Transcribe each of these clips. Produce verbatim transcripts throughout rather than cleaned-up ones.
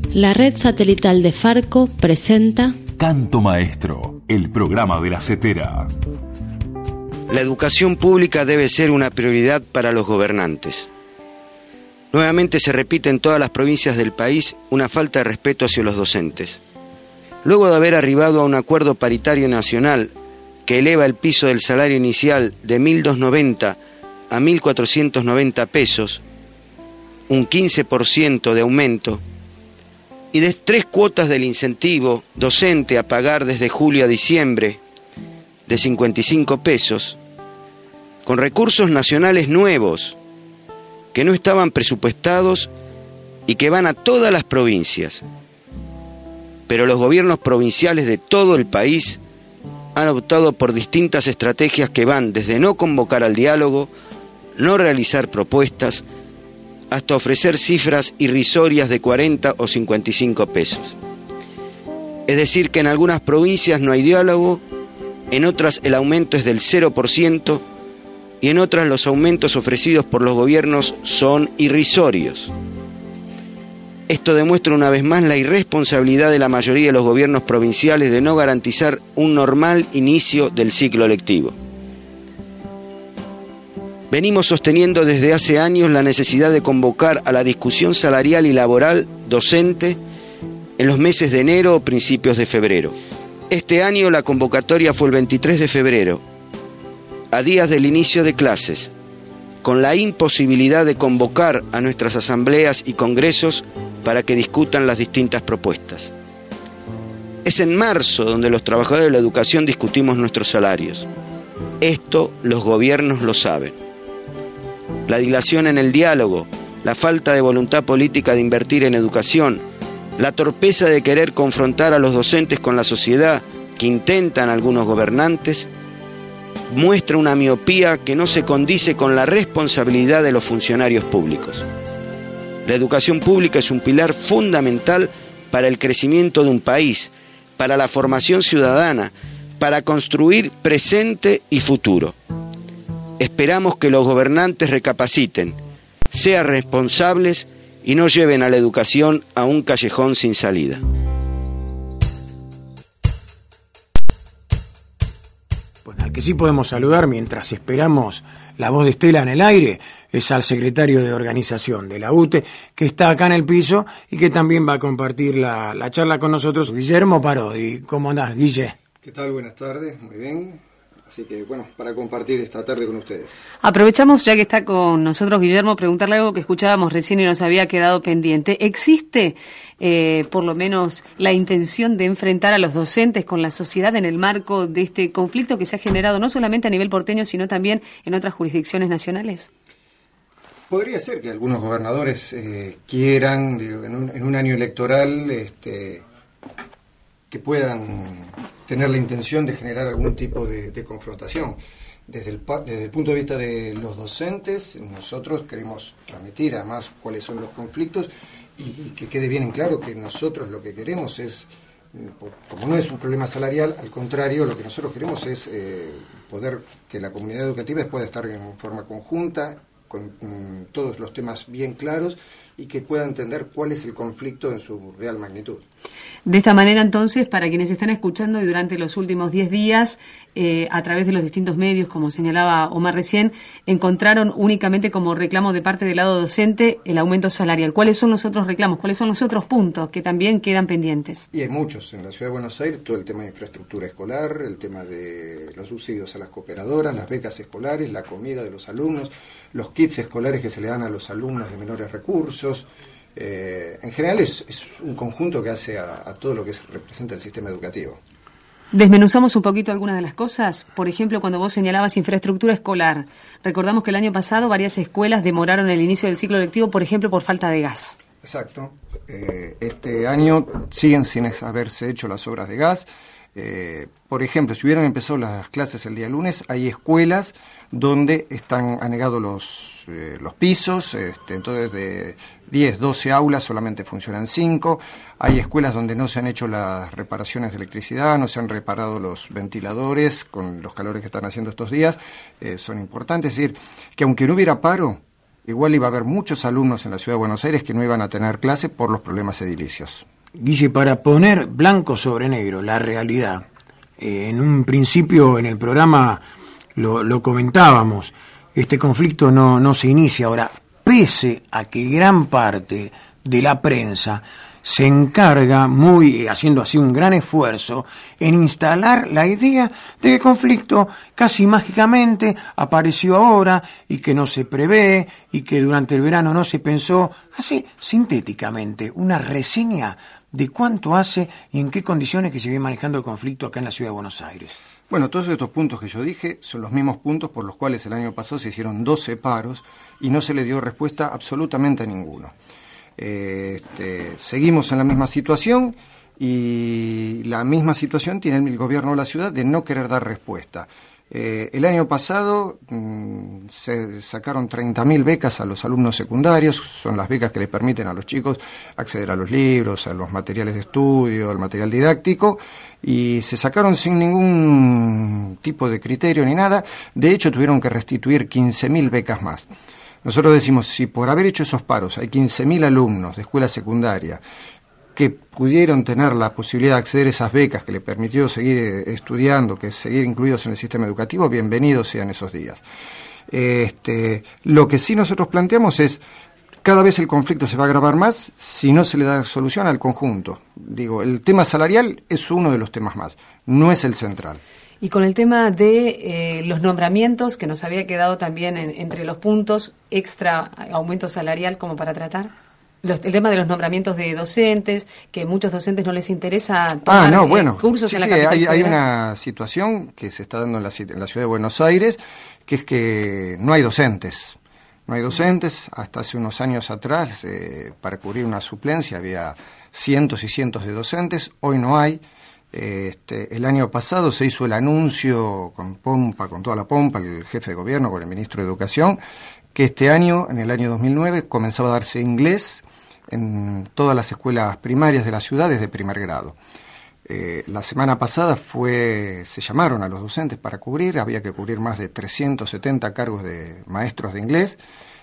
La red satelital de Farco presenta Canto Maestro, el programa de la CETERA. La educación pública debe ser una prioridad para los gobernantes. Nuevamente se repite en todas las provincias del país una falta de respeto hacia los docentes. Luego de haber arribado a un acuerdo paritario nacional que eleva el piso del salario inicial de mil doscientos noventa a mil cuatrocientos noventa pesos, un quince por ciento de aumento, y de tres cuotas del incentivo docente a pagar desde julio a diciembre de cincuenta y cinco pesos, con recursos nacionales nuevos que no estaban presupuestados y que van a todas las provincias. Pero los gobiernos provinciales de todo el país han optado por distintas estrategias que van desde no convocar al diálogo, no realizar propuestas, hasta ofrecer cifras irrisorias de cuarenta o cincuenta y cinco pesos. Es decir, que en algunas provincias no hay diálogo, en otras el aumento es del cero por ciento y en otras los aumentos ofrecidos por los gobiernos son irrisorios. Esto demuestra una vez más la irresponsabilidad de la mayoría de los gobiernos provinciales de no garantizar un normal inicio del ciclo lectivo. Venimos sosteniendo desde hace años la necesidad de convocar a la discusión salarial y laboral docente en los meses de enero o principios de febrero. Este año la convocatoria fue el veintitrés de febrero, a días del inicio de clases, con la imposibilidad de convocar a nuestras asambleas y congresos para que discutan las distintas propuestas. Es en marzo donde los trabajadores de la educación discutimos nuestros salarios. Esto los gobiernos lo saben. La dilación en el diálogo, la falta de voluntad política de invertir en educación, la torpeza de querer confrontar a los docentes con la sociedad que intentan algunos gobernantes, muestra una miopía que no se condice con la responsabilidad de los funcionarios públicos. La educación pública es un pilar fundamental para el crecimiento de un país, para la formación ciudadana, para construir presente y futuro. Esperamos que los gobernantes recapaciten, sean responsables y no lleven a la educación a un callejón sin salida. Bueno, al que sí podemos saludar mientras esperamos la voz de Estela en el aire es al secretario de organización de la U T E, que está acá en el piso y que también va a compartir la, la charla con nosotros, Guillermo Parodi. ¿Cómo andás, Guille? ¿Qué tal? Buenas tardes, muy bien. Así que, bueno, para compartir esta tarde con ustedes. Aprovechamos, ya que está con nosotros Guillermo, preguntarle algo que escuchábamos recién y nos había quedado pendiente. ¿Existe, eh, por lo menos, la intención de enfrentar a los docentes con la sociedad en el marco de este conflicto que se ha generado no solamente a nivel porteño, sino también en otras jurisdicciones nacionales? Podría ser que algunos gobernadores eh, quieran, digo, en, un, en un año electoral, este, que puedan tener la intención de generar algún tipo de, de confrontación. Desde el, desde el punto de vista de los docentes, nosotros queremos transmitir además cuáles son los conflictos y, y que quede bien en claro que nosotros lo que queremos es, como no es un problema salarial, al contrario, lo que nosotros queremos es eh, poder que la comunidad educativa pueda estar en forma conjunta, con mm, todos los temas bien claros y que pueda entender cuál es el conflicto en su real magnitud. De esta manera, entonces, para quienes están escuchando y durante los últimos diez días, eh, a través de los distintos medios, como señalaba Omar recién, encontraron únicamente como reclamo de parte del lado docente el aumento salarial. ¿Cuáles son los otros reclamos? ¿Cuáles son los otros puntos que también quedan pendientes? Y hay muchos. En la Ciudad de Buenos Aires, todo el tema de infraestructura escolar, el tema de los subsidios a las cooperadoras, las becas escolares, la comida de los alumnos, los kits escolares que se le dan a los alumnos de menores recursos. Eh, en general es, es un conjunto que hace a, a todo lo que es, representa el sistema educativo. Desmenuzamos un poquito algunas de las cosas. Por ejemplo, cuando vos señalabas infraestructura escolar, recordamos que el año pasado varias escuelas demoraron el inicio del ciclo lectivo, por ejemplo, por falta de gas. Exacto. Eh, este año siguen sin haberse hecho las obras de gas. Eh, por ejemplo, si hubieran empezado las clases el día lunes, hay escuelas donde están anegados los, eh, los pisos, este, entonces de diez, doce aulas solamente funcionan cinco, hay escuelas donde no se han hecho las reparaciones de electricidad, no se han reparado los ventiladores con los calores que están haciendo estos días, eh, son importantes, es decir, que aunque no hubiera paro, igual iba a haber muchos alumnos en la Ciudad de Buenos Aires que no iban a tener clase por los problemas edilicios. Guille, para poner blanco sobre negro la realidad, eh, en un principio en el programa lo, lo comentábamos, este conflicto no, no se inicia ahora, pese a que gran parte de la prensa se encarga, muy haciendo así un gran esfuerzo, en instalar la idea de que el conflicto casi mágicamente apareció ahora y que no se prevé y que durante el verano no se pensó, así sintéticamente, una reseña de cuánto hace y en qué condiciones que se viene manejando el conflicto acá en la Ciudad de Buenos Aires. Bueno, todos estos puntos que yo dije son los mismos puntos por los cuales el año pasado se hicieron doce paros y no se le dio respuesta absolutamente a ninguno. Este, seguimos en la misma situación y la misma situación tiene el gobierno de la ciudad de no querer dar respuesta. Eh, el año pasado mmm, se sacaron treinta mil becas a los alumnos secundarios, son las becas que les permiten a los chicos acceder a los libros, a los materiales de estudio, al material didáctico, y se sacaron sin ningún tipo de criterio ni nada. De hecho, tuvieron que restituir quince mil becas más. Nosotros decimos, si por haber hecho esos paros hay quince mil alumnos de escuela secundaria que pudieron tener la posibilidad de acceder a esas becas que les permitió seguir estudiando, que seguir incluidos en el sistema educativo, bienvenidos sean esos días. Este, lo que sí nosotros planteamos es, cada vez el conflicto se va a agravar más si no se le da solución al conjunto. Digo, el tema salarial es uno de los temas más, no es el central. Y con el tema de eh, los nombramientos, que nos había quedado también en, entre los puntos, extra aumento salarial como para tratar. Los, el tema de los nombramientos de docentes, que muchos docentes no les interesa tomar ah, no, bueno, eh, cursos sí, en la sí, capital hay, hay federal. una situación que se está dando en la, en la Ciudad de Buenos Aires, que es que no hay docentes. No hay docentes. Hasta hace unos años atrás, eh, para cubrir una suplencia, había cientos y cientos de docentes. Hoy no hay. Este, el año pasado se hizo el anuncio con pompa, con toda la pompa, el jefe de gobierno, con el ministro de Educación, que este año, en el año dos mil nueve, comenzaba a darse inglés en todas las escuelas primarias de la ciudad desde primer grado. Eh, la semana pasada fue, se llamaron a los docentes para cubrir, había que cubrir más de trescientos setenta cargos de maestros de inglés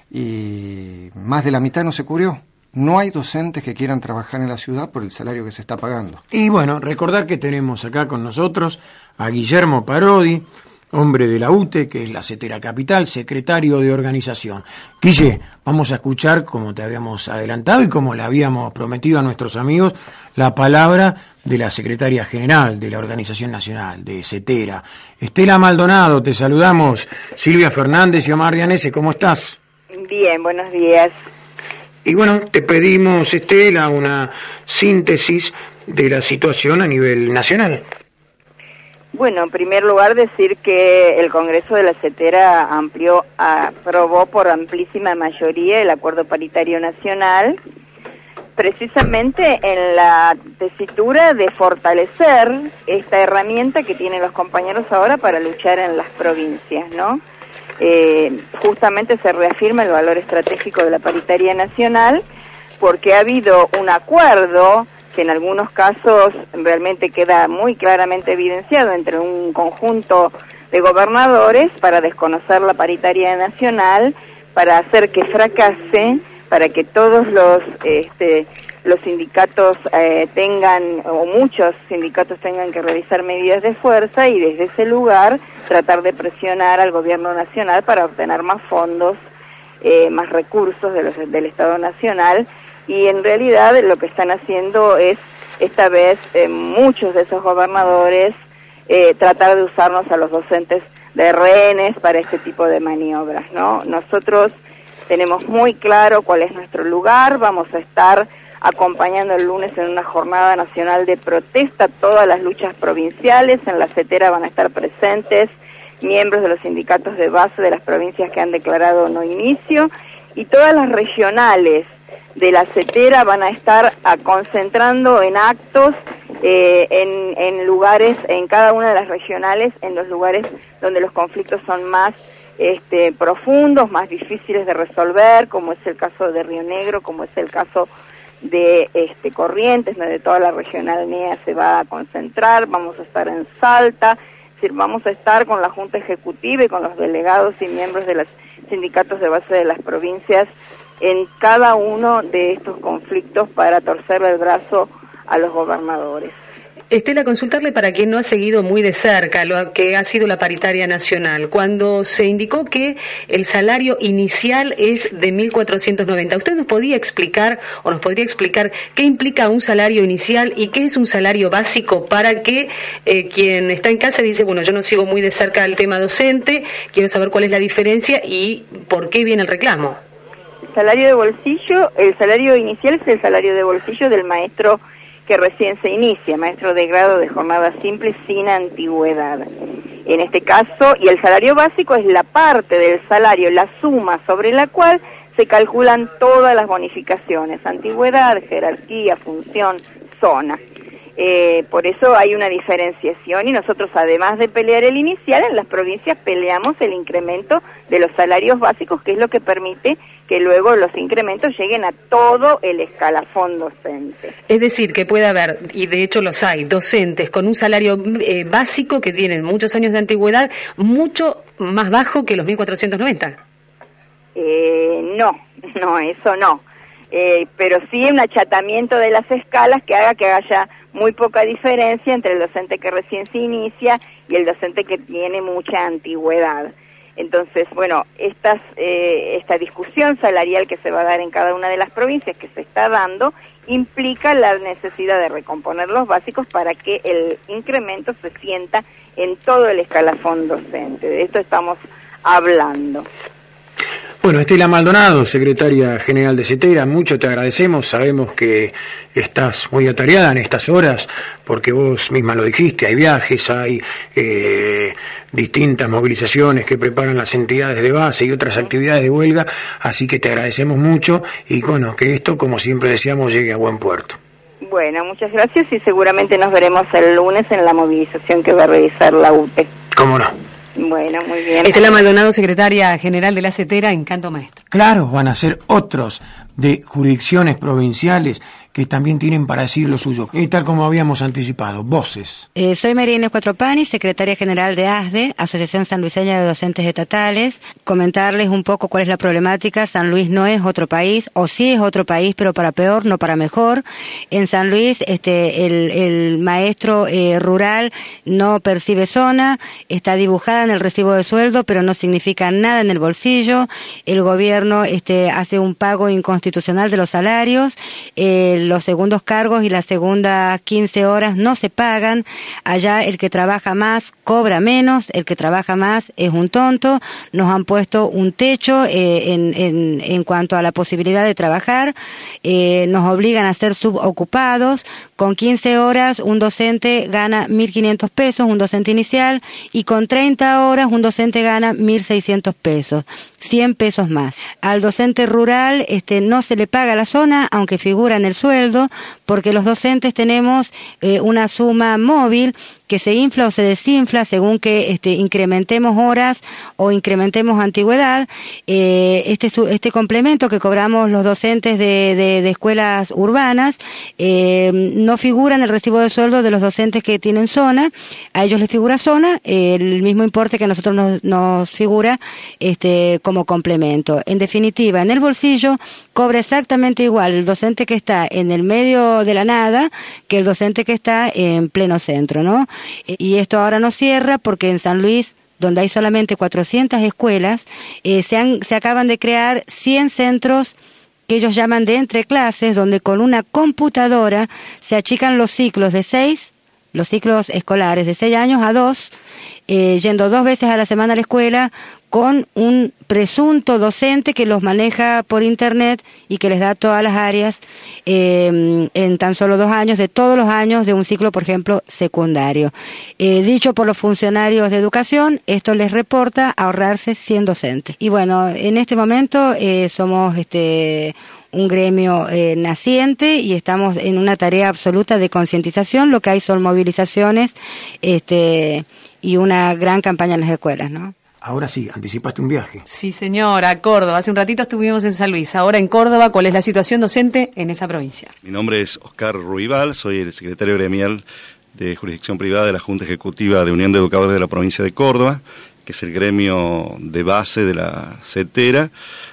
y más de la mitad no se cubrió. No hay docentes que quieran trabajar en la ciudad por el salario que se está pagando. Y bueno, recordar que tenemos acá con nosotros a Guillermo Parodi, hombre de la U T E, que es la CETERA Capital, secretario de organización. Guille, vamos a escuchar, como te habíamos adelantado y como le habíamos prometido a nuestros amigos, la palabra de la secretaria general de la Organización Nacional, de CETERA. Estela Maldonado, te saludamos. Silvia Fernández y Omar Dianese, ¿cómo estás? Bien, buenos días. Y bueno, te pedimos, Estela, una síntesis de la situación a nivel nacional. Bueno, en primer lugar decir que el Congreso de la CETERA amplió, aprobó por amplísima mayoría el Acuerdo Paritario Nacional, precisamente en la tesitura de fortalecer esta herramienta que tienen los compañeros ahora para luchar en las provincias, ¿no? Eh, justamente se reafirma el valor estratégico de la paritaria nacional porque ha habido un acuerdo que en algunos casos realmente queda muy claramente evidenciado entre un conjunto de gobernadores para desconocer la paritaria nacional, para hacer que fracase, para que todos los este, los sindicatos eh, tengan, o muchos sindicatos tengan que realizar medidas de fuerza y desde ese lugar tratar de presionar al gobierno nacional para obtener más fondos, eh, más recursos de los, del Estado Nacional. Y en realidad lo que están haciendo es, esta vez, eh, muchos de esos gobernadores eh, tratar de usarnos a los docentes de rehenes para este tipo de maniobras, ¿no? Nosotros tenemos muy claro cuál es nuestro lugar, vamos a estar acompañando el lunes en una jornada nacional de protesta todas las luchas provinciales. En la CETERA van a estar presentes miembros de los sindicatos de base de las provincias que han declarado no inicio, y todas las regionales de la CETERA van a estar a, concentrando en actos eh, en, en lugares, en cada una de las regionales, en los lugares donde los conflictos son más este, profundos, más difíciles de resolver, como es el caso de Río Negro, como es el caso de este, Corrientes, donde toda la regional N E A se va a concentrar. Vamos a estar en Salta, es decir, vamos a estar con la Junta Ejecutiva y con los delegados y miembros de las sindicatos de base de las provincias en cada uno de estos conflictos para torcerle el brazo a los gobernadores. Estela, consultarle para quien no ha seguido muy de cerca lo que ha sido la paritaria nacional. Cuando se indicó que el salario inicial es de mil cuatrocientos noventa, ¿usted nos podía explicar o nos podría explicar qué implica un salario inicial y qué es un salario básico para que eh, quien está en casa dice, bueno, yo no sigo muy de cerca el tema docente, quiero saber cuál es la diferencia y por qué viene el reclamo? El salario de bolsillo, el salario inicial es el salario de bolsillo del maestro que recién se inicia, maestro de grado de jornada simple sin antigüedad. En este caso, y el salario básico es la parte del salario, la suma sobre la cual se calculan todas las bonificaciones, antigüedad, jerarquía, función, zona. Eh, por eso hay una diferenciación y nosotros, además de pelear el inicial, en las provincias peleamos el incremento de los salarios básicos, que es lo que permite que luego los incrementos lleguen a todo el escalafón docente. Es decir, que puede haber, y de hecho los hay, docentes con un salario eh, básico que tienen muchos años de antigüedad, mucho más bajo que los mil cuatrocientos noventa. Eh, no, no, eso no. Eh, pero sí un achatamiento de las escalas que haga que haya muy poca diferencia entre el docente que recién se inicia y el docente que tiene mucha antigüedad. Entonces, bueno, estas, eh, esta discusión salarial que se va a dar en cada una de las provincias, que se está dando, implica la necesidad de recomponer los básicos para que el incremento se sienta en todo el escalafón docente. De esto estamos hablando. Bueno, Estela Maldonado, secretaria general de CETERA, mucho te agradecemos, sabemos que estás muy atareada en estas horas, porque vos misma lo dijiste, hay viajes, hay eh, distintas movilizaciones que preparan las entidades de base y otras actividades de huelga, así que te agradecemos mucho y bueno, que esto, como siempre deseamos, llegue a buen puerto. Bueno, muchas gracias y seguramente nos veremos el lunes en la movilización que va a realizar la U T E. ¿Cómo no? Bueno, muy bien. Estela Maldonado, secretaria general de la CETERA, en Canto Maestro. Claro, van a ser otros de jurisdicciones provinciales que también tienen para decir lo suyo. Y tal como habíamos anticipado, voces. Eh, soy María Inés Cuatropani, secretaria general de A S D E, Asociación Sanluiseña de Docentes Estatales. Comentarles un poco cuál es la problemática. San Luis no es otro país, o sí es otro país, pero para peor, no para mejor. En San Luis, este, el, el maestro eh, rural no percibe zona, está dibujada en el recibo de sueldo, pero no significa nada en el bolsillo. El gobierno este, hace un pago inconstitucional de los salarios. Eh, los segundos cargos y las segundas quince horas no se pagan. Allá el que trabaja más cobra menos, el que trabaja más es un tonto. Nos han puesto un techo eh, en, en, en cuanto a la posibilidad de trabajar. Eh, nos obligan a ser subocupados. Con quince horas un docente gana mil quinientos pesos, un docente inicial, y con treinta horas un docente gana mil seiscientos pesos, cien pesos más. Al docente rural este, no se le paga la zona, aunque figura en el sueldo, porque los docentes tenemos eh, una suma móvil que se infla o se desinfla según que este, incrementemos horas o incrementemos antigüedad. Eh, este, este complemento que cobramos los docentes de, de, de escuelas urbanas eh, no figura en el recibo de sueldo de los docentes que tienen zona. A ellos les figura zona, eh, el mismo importe que a nosotros nos, nos figura este, como complemento. En definitiva, en el bolsillo cobra exactamente igual el docente que está en el medio de la nada que el docente que está en pleno centro, ¿no? Y esto ahora no cierra porque en San Luis, donde hay solamente cuatrocientas escuelas, eh, se, han, se acaban de crear cien centros que ellos llaman de entreclases, donde con una computadora se achican los ciclos de seis, los ciclos escolares de seis años a dos, eh, yendo dos veces a la semana a la escuela, con un presunto docente que los maneja por internet y que les da todas las áreas eh, en tan solo dos años, de todos los años de un ciclo, por ejemplo, secundario. Eh, dicho por los funcionarios de educación, esto les reporta ahorrarse cien docentes. Y bueno, en este momento eh, somos este un gremio eh, naciente y estamos en una tarea absoluta de concientización. Lo que hay son movilizaciones este y una gran campaña en las escuelas, ¿no? Ahora sí, anticipaste un viaje. Sí, señor, a Córdoba. Hace un ratito estuvimos en San Luis. Ahora en Córdoba, ¿cuál es la situación docente en esa provincia? Mi nombre es Oscar Ruibal, soy el secretario gremial de Jurisdicción Privada de la Junta Ejecutiva de Unión de Educadores de la provincia de Córdoba. que es el gremio de base de la CETERA.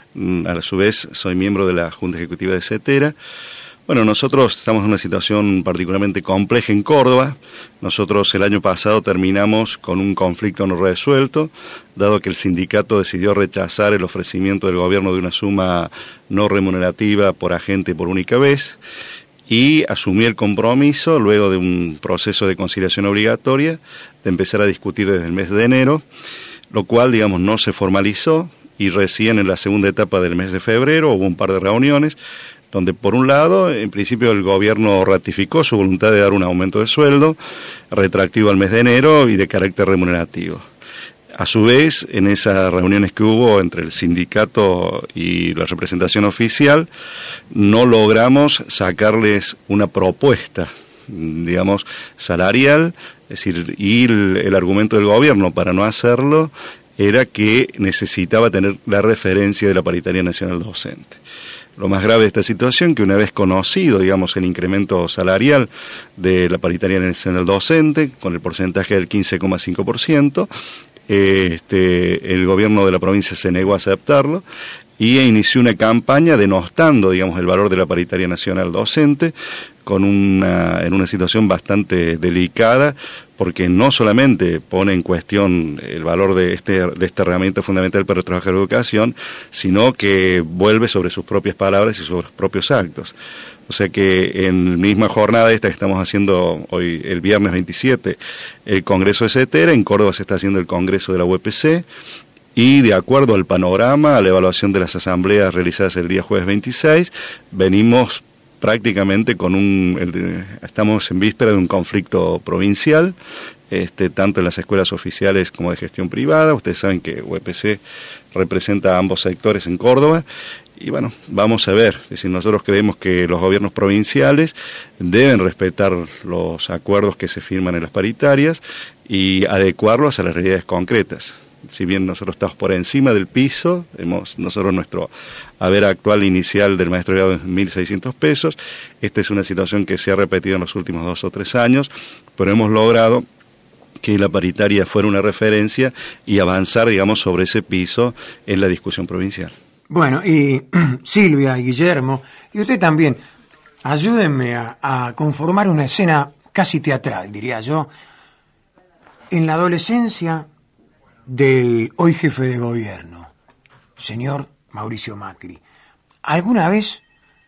A su vez, soy miembro de la Junta Ejecutiva de CETERA. Bueno, nosotros estamos en una situación particularmente compleja en Córdoba. Nosotros el año pasado terminamos con un conflicto no resuelto, dado que el sindicato decidió rechazar el ofrecimiento del gobierno de una suma no remunerativa por agente por única vez, y asumí el compromiso, luego de un proceso de conciliación obligatoria, de empezar a discutir desde el mes de enero, lo cual, digamos, no se formalizó, y recién en la segunda etapa del mes de febrero hubo un par de reuniones, donde por un lado, en principio el gobierno ratificó su voluntad de dar un aumento de sueldo, retroactivo al mes de enero y de carácter remunerativo. A su vez, en esas reuniones que hubo entre el sindicato y la representación oficial, no logramos sacarles una propuesta, digamos, salarial, es decir, y el, el argumento del gobierno para no hacerlo era que necesitaba tener la referencia de la Paritaria Nacional Docente. Lo más grave de esta situación, que una vez conocido, digamos, el incremento salarial de la Paritaria Nacional Docente, con el porcentaje del quince coma cinco por ciento, eh, este, el gobierno de la provincia se negó a aceptarlo y inició una campaña denostando, digamos, el valor de la Paritaria Nacional Docente, con una, en una situación bastante delicada, porque no solamente pone en cuestión el valor de, este, de esta herramienta fundamental para trabajar en educación, sino que vuelve sobre sus propias palabras y sobre sus propios actos. O sea que en la misma jornada esta que estamos haciendo hoy, el viernes veintisiete, el Congreso de CETERA, en Córdoba se está haciendo el Congreso de la U E P C, y de acuerdo al panorama, a la evaluación de las asambleas realizadas el día jueves veintiséis, venimos prácticamente con un, el, estamos en víspera de un conflicto provincial, este, tanto en las escuelas oficiales como de gestión privada. Ustedes saben que U E P C representa a ambos sectores en Córdoba, y bueno, vamos a ver, es decir, nosotros creemos que los gobiernos provinciales deben respetar los acuerdos que se firman en las paritarias y adecuarlos a las realidades concretas. Si bien nosotros estamos por encima del piso, hemos, nosotros nuestro haber actual inicial del maestro grado es mil seiscientos pesos, esta es una situación que se ha repetido en los últimos dos o tres años, pero hemos logrado que la paritaria fuera una referencia y avanzar, digamos, sobre ese piso en la discusión provincial. Bueno, y Silvia y Guillermo, y usted también, ayúdenme a, a conformar una escena casi teatral, diría yo. En la adolescencia del hoy jefe de gobierno, señor Mauricio Macri, ¿alguna vez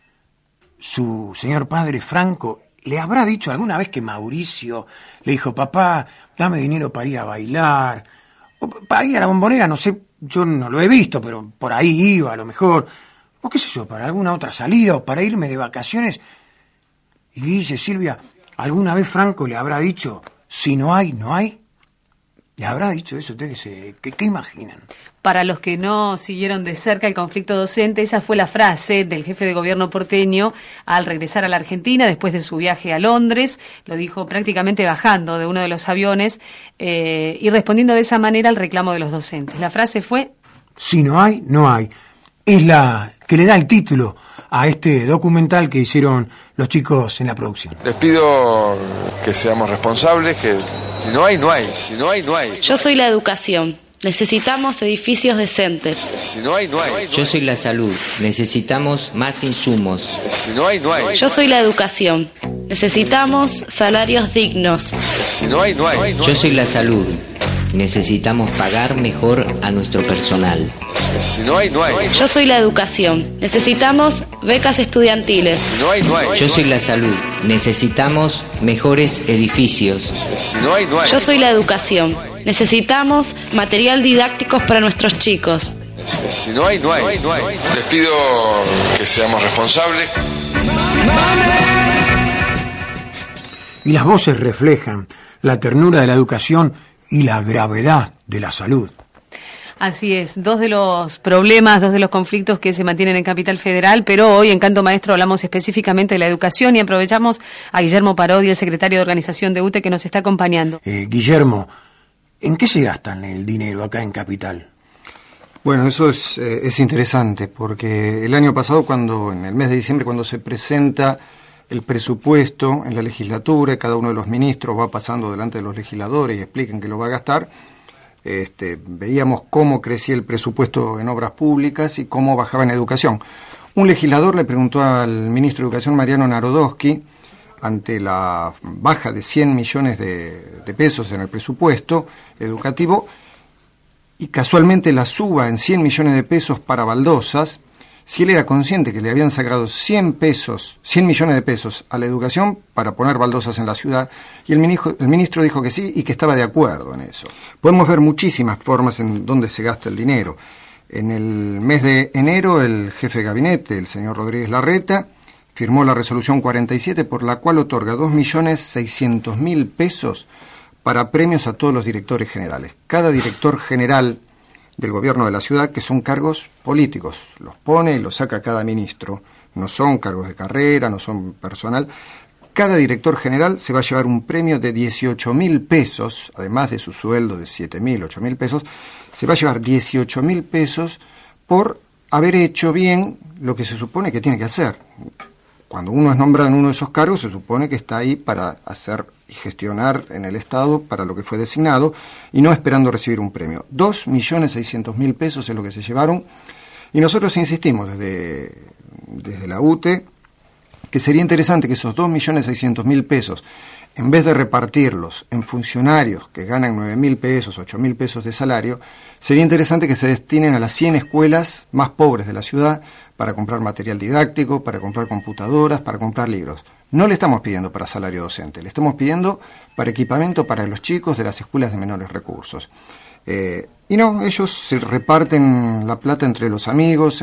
su señor padre Franco le habrá dicho alguna vez que Mauricio le dijo, papá, dame dinero para ir a bailar, o para ir a la Bombonera? No sé, yo no lo he visto, pero por ahí iba a lo mejor, o qué sé yo, para alguna otra salida, o para irme de vacaciones. Y dice Silvia, ¿alguna vez Franco le habrá dicho, si no hay, no hay? ¿Le habrá dicho eso? ¿Ustedes qué, qué, qué imaginan? Para los que no siguieron de cerca el conflicto docente, esa fue la frase del jefe de gobierno porteño al regresar a la Argentina después de su viaje a Londres. Lo dijo prácticamente bajando de uno de los aviones eh, y respondiendo de esa manera al reclamo de los docentes. La frase fue: si no hay, no hay. Es la que le da el título a este documental que hicieron los chicos en la producción. Les pido que seamos responsables, que si no hay, no hay. Si no hay, no hay. Yo soy la educación. Necesitamos edificios decentes. Si no hay, no hay. Yo soy la salud. Necesitamos más insumos. Si no hay, no hay. Yo soy la educación. Necesitamos salarios dignos. Si no hay, no hay. Yo soy la salud. Necesitamos pagar mejor a nuestro personal. Si no hay, no hay. Yo soy la educación. Necesitamos becas estudiantiles. Si no hay, no hay. Yo soy la salud. Necesitamos mejores edificios. Si no hay, no hay. Yo soy la educación. Necesitamos material didácticos para nuestros chicos. Si no hay, no hay. Les pido que seamos responsables. Y las voces reflejan la ternura de la educación y la gravedad de la salud. Así es, dos de los problemas, dos de los conflictos que se mantienen en Capital Federal, pero hoy en Canto Maestro hablamos específicamente de la educación y aprovechamos a Guillermo Parodi, el secretario de organización de U T E, que nos está acompañando. Eh, Guillermo, ¿en qué se gastan el dinero acá en Capital? Bueno, eso es, eh, es interesante, porque el año pasado, cuando en el mes de diciembre, cuando se presenta el presupuesto en la legislatura, cada uno de los ministros va pasando delante de los legisladores y explican que lo va a gastar, este, veíamos cómo crecía el presupuesto en obras públicas y cómo bajaba en educación. Un legislador le preguntó al ministro de Educación, Mariano Narodowski, ante la baja de cien millones de, de pesos en el presupuesto educativo y casualmente la suba en cien millones de pesos para baldosas, si él era consciente que le habían sacado cien pesos, cien millones de pesos a la educación para poner baldosas en la ciudad, y el ministro, el ministro dijo que sí y que estaba de acuerdo en eso. Podemos ver muchísimas formas en donde se gasta el dinero. En el mes de enero, el jefe de gabinete, el señor Rodríguez Larreta, firmó la resolución cuarenta y siete por la cual otorga dos millones seiscientos mil pesos para premios a todos los directores generales. Cada director general del gobierno de la ciudad, que son cargos políticos, los pone y los saca cada ministro, no son cargos de carrera, no son personal. Cada director general se va a llevar un premio de dieciocho mil pesos, además de su sueldo de siete mil, ocho mil pesos, se va a llevar dieciocho mil pesos por haber hecho bien lo que se supone que tiene que hacer. Cuando uno es nombrado en uno de esos cargos, se supone que está ahí para hacer y gestionar en el Estado para lo que fue designado y no esperando recibir un premio. Dos millones seiscientos mil pesos es lo que se llevaron y nosotros insistimos desde, desde la U T E que sería interesante que esos dos millones seiscientos mil pesos, en vez de repartirlos en funcionarios que ganan nueve mil pesos, ocho mil pesos de salario, sería interesante que se destinen a las cien escuelas más pobres de la ciudad para comprar material didáctico, para comprar computadoras, para comprar libros. No le estamos pidiendo para salario docente, le estamos pidiendo para equipamiento para los chicos de las escuelas de menores recursos. Eh, y no, ellos se reparten la plata entre los amigos,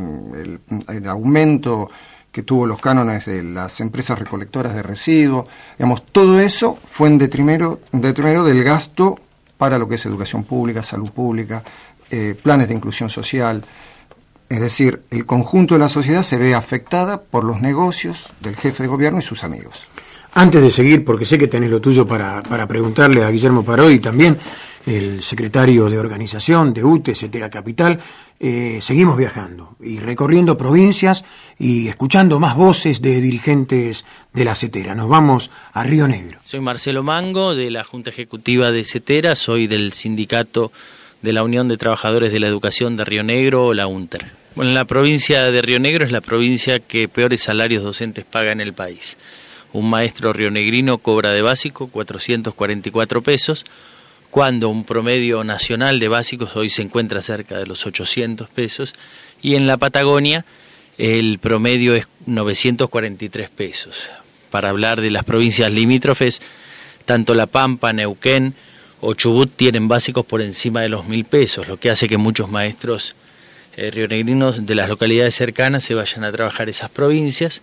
en el, el aumento que tuvo los cánones de las empresas recolectoras de residuos. Digamos, todo eso fue en detrimento, en detrimento del gasto para lo que es educación pública, salud pública, eh, planes de inclusión social. Es decir, el conjunto de la sociedad se ve afectada por los negocios del jefe de gobierno y sus amigos. Antes de seguir, porque sé que tenés lo tuyo para, para preguntarle a Guillermo Parot y también el secretario de organización de U T E, Cetera Capital, eh, seguimos viajando y recorriendo provincias y escuchando más voces de dirigentes de la Cetera. Nos vamos a Río Negro. Soy Marcelo Mango, de la Junta Ejecutiva de Cetera, soy del sindicato de la Unión de Trabajadores de la Educación de Río Negro, o la UNTER. Bueno, la provincia de Río Negro es la provincia que peores salarios docentes paga en el país. Un maestro rionegrino cobra de básico cuatrocientos cuarenta y cuatro pesos, cuando un promedio nacional de básicos hoy se encuentra cerca de los ochocientos pesos, y en la Patagonia el promedio es novecientos cuarenta y tres pesos. Para hablar de las provincias limítrofes, tanto La Pampa, Neuquén o Chubut tienen básicos por encima de los mil pesos, lo que hace que muchos maestros eh, rionegrinos de las localidades cercanas se vayan a trabajar esas provincias.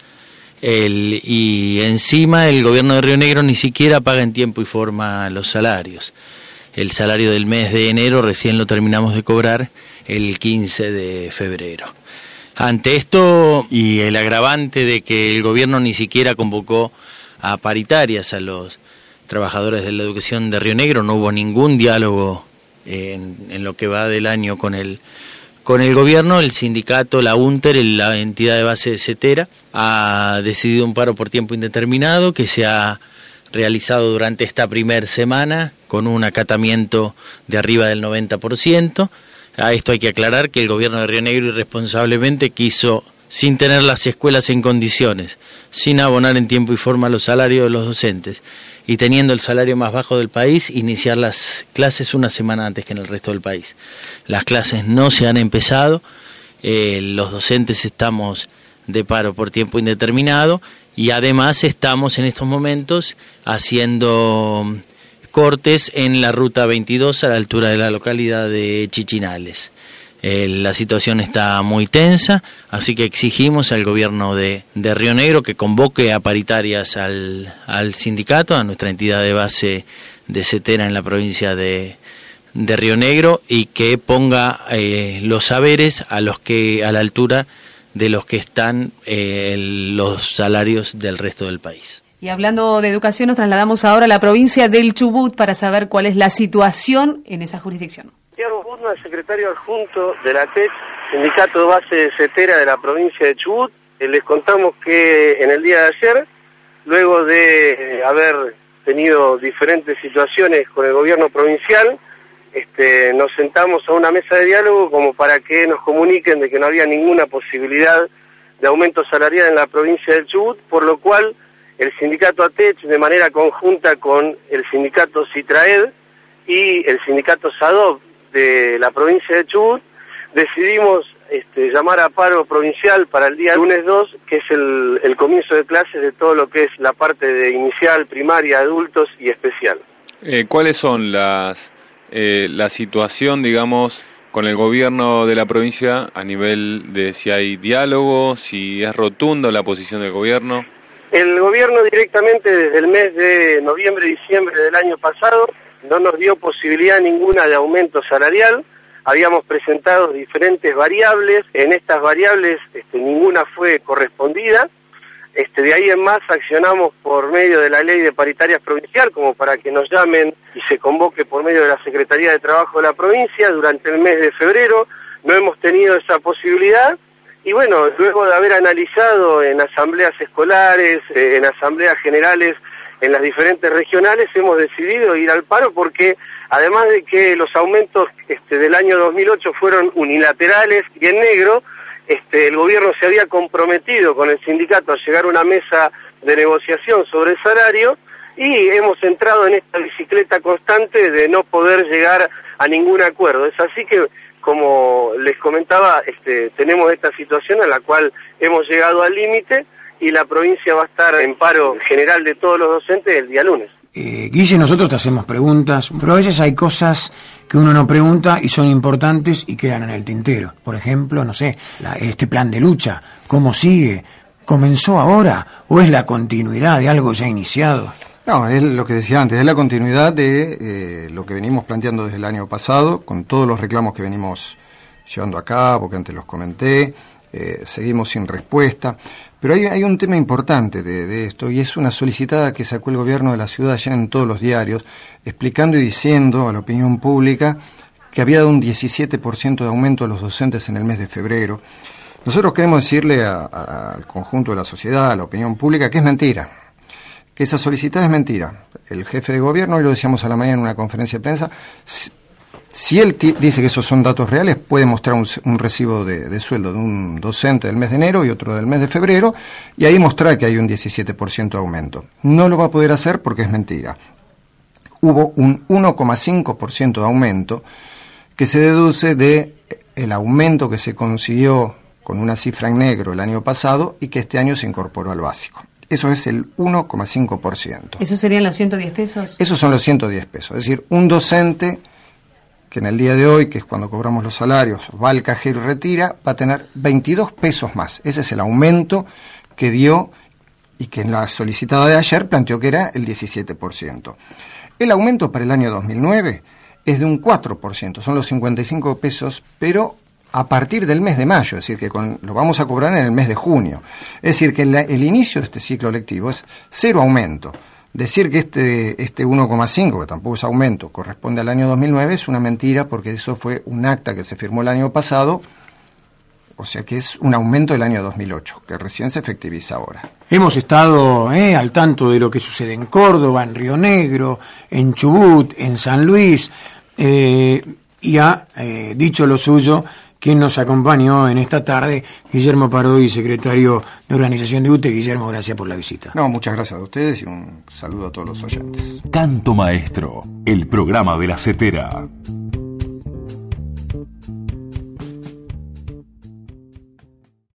El, y encima el gobierno de Río Negro ni siquiera paga en tiempo y forma los salarios. El salario del mes de enero recién lo terminamos de cobrar el quince de febrero. Ante esto y el agravante de que el gobierno ni siquiera convocó a paritarias a los trabajadores de la educación de Río Negro, no hubo ningún diálogo en, en lo que va del año con el Con el gobierno, el sindicato, la UNTER, la entidad de base de Cetera, ha decidido un paro por tiempo indeterminado que se ha realizado durante esta primera semana con un acatamiento de arriba del noventa por ciento. A esto hay que aclarar que el gobierno de Río Negro irresponsablemente quiso, sin tener las escuelas en condiciones, sin abonar en tiempo y forma los salarios de los docentes y teniendo el salario más bajo del país, iniciar las clases una semana antes que en el resto del país. Las clases no se han empezado, eh, los docentes estamos de paro por tiempo indeterminado y además estamos en estos momentos haciendo cortes en la ruta veintidós a la altura de la localidad de Chichinales. Eh, la situación está muy tensa, así que exigimos al gobierno de, de Río Negro que convoque a paritarias al, al sindicato, a nuestra entidad de base de Cetera en la provincia de, de Río Negro, y que ponga eh, los saberes a los que a la altura de los que están eh, los salarios del resto del país. Y hablando de educación, nos trasladamos ahora a la provincia del Chubut para saber cuál es la situación en esa jurisdicción. Santiago Guzmán, secretario adjunto de la T E C, sindicato de base de Cetera de la provincia de Chubut. Eh, les contamos que en el día de ayer, luego de eh, haber tenido diferentes situaciones con el gobierno provincial, este, nos sentamos a una mesa de diálogo como para que nos comuniquen de que no había ninguna posibilidad de aumento salarial en la provincia del Chubut, por lo cual el sindicato ATECH, de manera conjunta con el sindicato CITRAED y el sindicato SADOP de la provincia de Chubut, decidimos este, llamar a paro provincial para el día lunes dos, que es el, el comienzo de clases de todo lo que es la parte de inicial, primaria, adultos y especial. Eh, ¿Cuáles son las eh, la situación, digamos, con el gobierno de la provincia a nivel de si hay diálogo, si es rotunda la posición del gobierno? El gobierno directamente desde el mes de noviembre y diciembre del año pasado no nos dio posibilidad ninguna de aumento salarial. Habíamos presentado diferentes variables, en estas variables este, ninguna fue correspondida. Este, de ahí en más accionamos por medio de la ley de paritarias provincial como para que nos llamen y se convoque por medio de la Secretaría de Trabajo de la provincia durante el mes de febrero. No hemos tenido esa posibilidad y bueno, luego de haber analizado en asambleas escolares, eh, en asambleas generales, en las diferentes regionales, hemos decidido ir al paro porque además de que los aumentos este, del año dos mil ocho fueron unilaterales y en negro, Este, el gobierno se había comprometido con el sindicato a llegar a una mesa de negociación sobre el salario y hemos entrado en esta bicicleta constante de no poder llegar a ningún acuerdo. Es así que, como les comentaba, este, tenemos esta situación en la cual hemos llegado al límite y la provincia va a estar en paro general de todos los docentes el día lunes. Eh, Guille, nosotros te hacemos preguntas, pero a veces hay cosas que uno no pregunta y son importantes y quedan en el tintero. Por ejemplo, no sé, la, este plan de lucha, ¿cómo sigue? ¿Comenzó ahora o es la continuidad de algo ya iniciado? No, es lo que decía antes, es la continuidad de eh, lo que venimos planteando desde el año pasado, con todos los reclamos que venimos llevando a cabo, que antes los comenté, eh, seguimos sin respuesta. Pero hay, hay un tema importante de, de esto, y es una solicitada que sacó el gobierno de la ciudad ayer en todos los diarios, explicando y diciendo a la opinión pública que había dado un diecisiete por ciento de aumento a los docentes en el mes de febrero. Nosotros queremos decirle a, a, al conjunto de la sociedad, a la opinión pública, que es mentira, que esa solicitada es mentira. El jefe de gobierno, hoy lo decíamos a la mañana en una conferencia de prensa, si, si él t- dice que esos son datos reales, puede mostrar un, un recibo de, de sueldo de un docente del mes de enero y otro del mes de febrero, y ahí mostrar que hay un diecisiete por ciento de aumento. No lo va a poder hacer porque es mentira. Hubo un uno coma cinco por ciento de aumento que se deduce de el aumento que se consiguió con una cifra en negro el año pasado y que este año se incorporó al básico. Eso es el uno coma cinco por ciento. ¿Eso serían los ciento diez pesos? Esos son los ciento diez pesos. Es decir, un docente que en el día de hoy, que es cuando cobramos los salarios, va al cajero y retira, va a tener veintidós pesos más. Ese es el aumento que dio y que en la solicitada de ayer planteó que era el diecisiete por ciento. El aumento para el año dos mil nueve es de un cuatro por ciento, son los cincuenta y cinco pesos, pero a partir del mes de mayo, es decir, que con, lo vamos a cobrar en el mes de junio. Es decir, que la, el inicio de este ciclo lectivo es cero aumento. Decir que este este uno coma cinco, que tampoco es aumento, corresponde al año dos mil nueve es una mentira porque eso fue un acta que se firmó el año pasado, o sea que es un aumento del año dos mil ocho, que recién se efectiviza ahora. Hemos estado eh, al tanto de lo que sucede en Córdoba, en Río Negro, en Chubut, en San Luis, eh, y ha eh, dicho lo suyo quien nos acompañó en esta tarde, Guillermo Parodi, secretario de organización de U T E. Guillermo, gracias por la visita. No, muchas gracias a ustedes y un saludo a todos los oyentes. Canto Maestro, el programa de la Cetera.